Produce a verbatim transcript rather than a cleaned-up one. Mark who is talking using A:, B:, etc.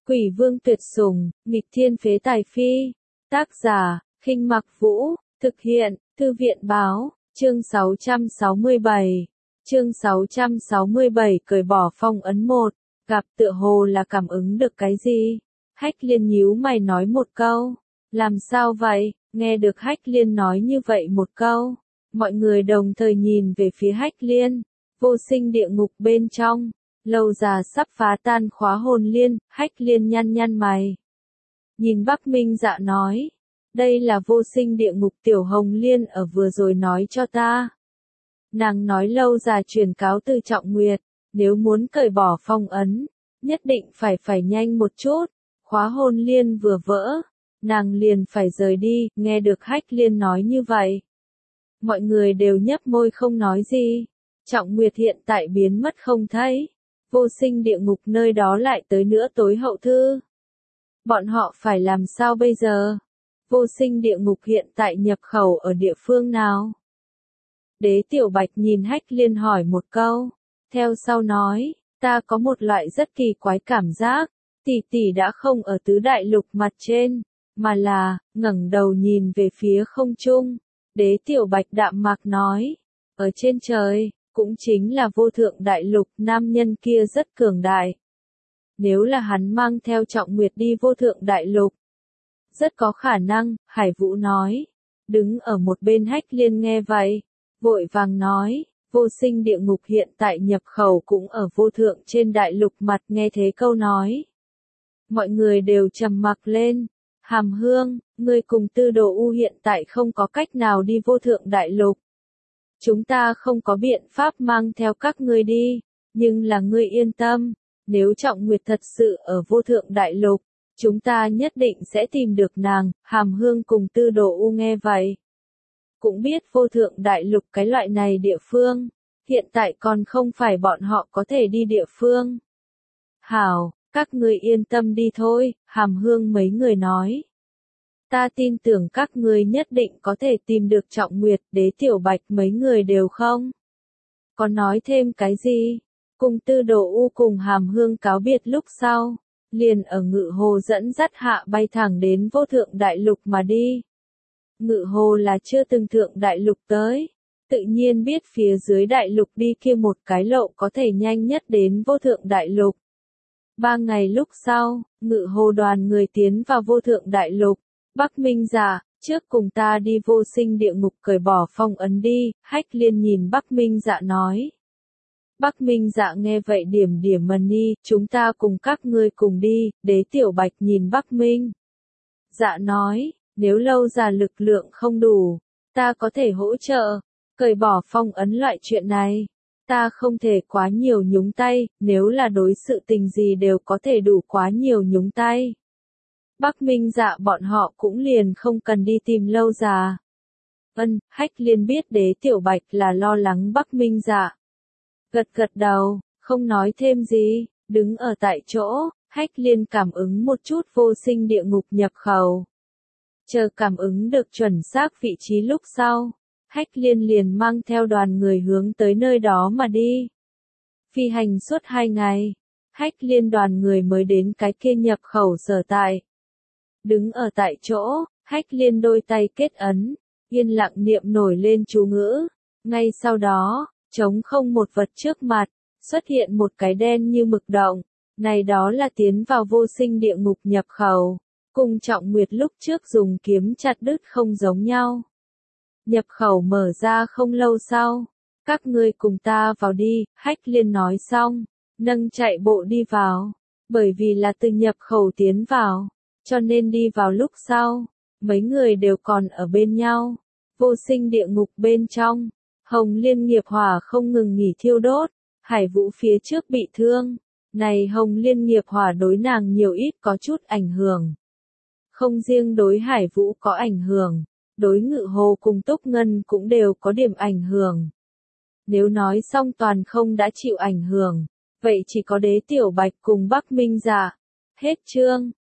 A: Quỷ vương tuyệt sủng, nghịch thiên phế tài phi. Tác giả, Khinh Mặc Vũ, thực hiện, Thư viện báo, chương sáu trăm sáu mươi bảy. Chương sáu trăm sáu mươi bảy cởi bỏ phong ấn một, gặp tựa hồ là cảm ứng được cái gì? Hách Liên nhíu mày nói một câu. Làm sao vậy? Nghe được Hách Liên nói như vậy một câu. Mọi người đồng thời nhìn về phía Hách Liên. Vô sinh địa ngục bên trong. Lâu già sắp phá tan khóa hồn liên, Hách Liên nhăn nhăn mày. Nhìn Bắc Minh Dạ nói. Đây là vô sinh địa ngục Tiểu Hồng Liên ở vừa rồi nói cho ta. Nàng nói lâu già truyền cáo từ Trọng Nguyệt, nếu muốn cởi bỏ phong ấn, nhất định phải phải nhanh một chút, khóa hồn liên vừa vỡ, nàng liền phải rời đi, nghe được Hách Liên nói như vậy. Mọi người đều nhấp môi không nói gì, Trọng Nguyệt hiện tại biến mất không thấy, vô sinh địa ngục nơi đó lại tới nữa tối hậu thư. Bọn họ phải làm sao bây giờ? Vô sinh địa ngục hiện tại nhập khẩu ở địa phương nào? Đế Tiểu Bạch nhìn Hách Liên hỏi một câu, theo sau nói, ta có một loại rất kỳ quái cảm giác, tỷ tỷ đã không ở tứ đại lục mặt trên, mà là, ngẩng đầu nhìn về phía không trung. Đế Tiểu Bạch đạm mạc nói, ở trên trời, cũng chính là vô thượng đại lục, nam nhân kia rất cường đại. Nếu là hắn mang theo Trọng Nguyệt đi vô thượng đại lục, rất có khả năng, Hải Vũ nói. Đứng ở một bên Hách Liên nghe vậy, vội vàng nói, vô sinh địa ngục hiện tại nhập khẩu cũng ở vô thượng trên đại lục mặt, nghe thế câu nói. Mọi người đều trầm mặc lên. Hàm Hương, ngươi cùng Tư Đồ U hiện tại không có cách nào đi vô thượng đại lục. Chúng ta không có biện pháp mang theo các ngươi đi, nhưng là ngươi yên tâm, nếu Trọng Nguyệt thật sự ở vô thượng đại lục, chúng ta nhất định sẽ tìm được nàng. Hàm Hương cùng Tư Đồ U nghe vậy, cũng biết vô thượng đại lục cái loại này địa phương, hiện tại còn không phải bọn họ có thể đi địa phương. Hảo, các ngươi yên tâm đi thôi, Hàm Hương mấy người nói. Ta tin tưởng các ngươi nhất định có thể tìm được Trọng Nguyệt. Đế Tiểu Bạch mấy người đều không có nói thêm cái gì. Cùng Tư Đồ U cùng Hàm Hương cáo biệt lúc sau, liền ở Ngự Hồ dẫn dắt hạ bay thẳng đến vô thượng đại lục mà đi. Ngự Hồ là chưa từng thượng đại lục tới, tự nhiên biết phía dưới đại lục đi kia một cái lộ có thể nhanh nhất đến vô thượng đại lục. Ba ngày lúc sau, Ngự Hồ đoàn người tiến vào vô thượng đại lục. Bắc Minh Dạ, trước cùng ta đi vô sinh địa ngục cởi bỏ phong ấn đi, Hách Liên nhìn Bắc Minh Dạ nói. Bắc Minh Dạ nghe vậy điểm điểm mần ni, chúng ta cùng các ngươi cùng đi. Đế Tiểu Bạch nhìn Bắc Minh Dạ nói, nếu lâu già lực lượng không đủ, ta có thể hỗ trợ, cởi bỏ phong ấn loại chuyện này. Ta không thể quá nhiều nhúng tay, nếu là đối sự tình gì đều có thể đủ quá nhiều nhúng tay. Bắc Minh Dạ bọn họ cũng liền không cần đi tìm lâu già. Ân, Hách Liên biết Đế Tiểu Bạch là lo lắng Bắc Minh Dạ. Gật gật đầu, không nói thêm gì, đứng ở tại chỗ, Hách Liên cảm ứng một chút vô sinh địa ngục nhập khẩu. Chờ cảm ứng được chuẩn xác vị trí lúc sau, Hách Liên liền mang theo đoàn người hướng tới nơi đó mà đi. Phi hành suốt hai ngày, Hách Liên đoàn người mới đến cái kia nhập khẩu sở tại. Đứng ở tại chỗ, Hách Liên đôi tay kết ấn, yên lặng niệm nổi lên chú ngữ. Ngay sau đó, trống không một vật trước mặt, xuất hiện một cái đen như mực động. Này đó là tiến vào vô sinh địa ngục nhập khẩu. Cùng Trọng Nguyệt lúc trước dùng kiếm chặt đứt không giống nhau. Nhập khẩu mở ra không lâu sau. Các ngươi cùng ta vào đi, Hách Liên nói xong, nâng chạy bộ đi vào. Bởi vì là từ nhập khẩu tiến vào, cho nên đi vào lúc sau, mấy người đều còn ở bên nhau. Vô sinh địa ngục bên trong, Hồng Liên nghiệp hỏa không ngừng nghỉ thiêu đốt, Hải Vũ phía trước bị thương. Này Hồng Liên nghiệp hỏa đối nàng nhiều ít có chút ảnh hưởng. Không riêng đối Hải Vũ có ảnh hưởng, đối Ngự Hồ cùng Túc Ngân cũng đều có điểm ảnh hưởng. Nếu nói xong toàn không đã chịu ảnh hưởng, vậy chỉ có Đế Tiểu Bạch cùng Bắc Minh Dạ. Hết chương.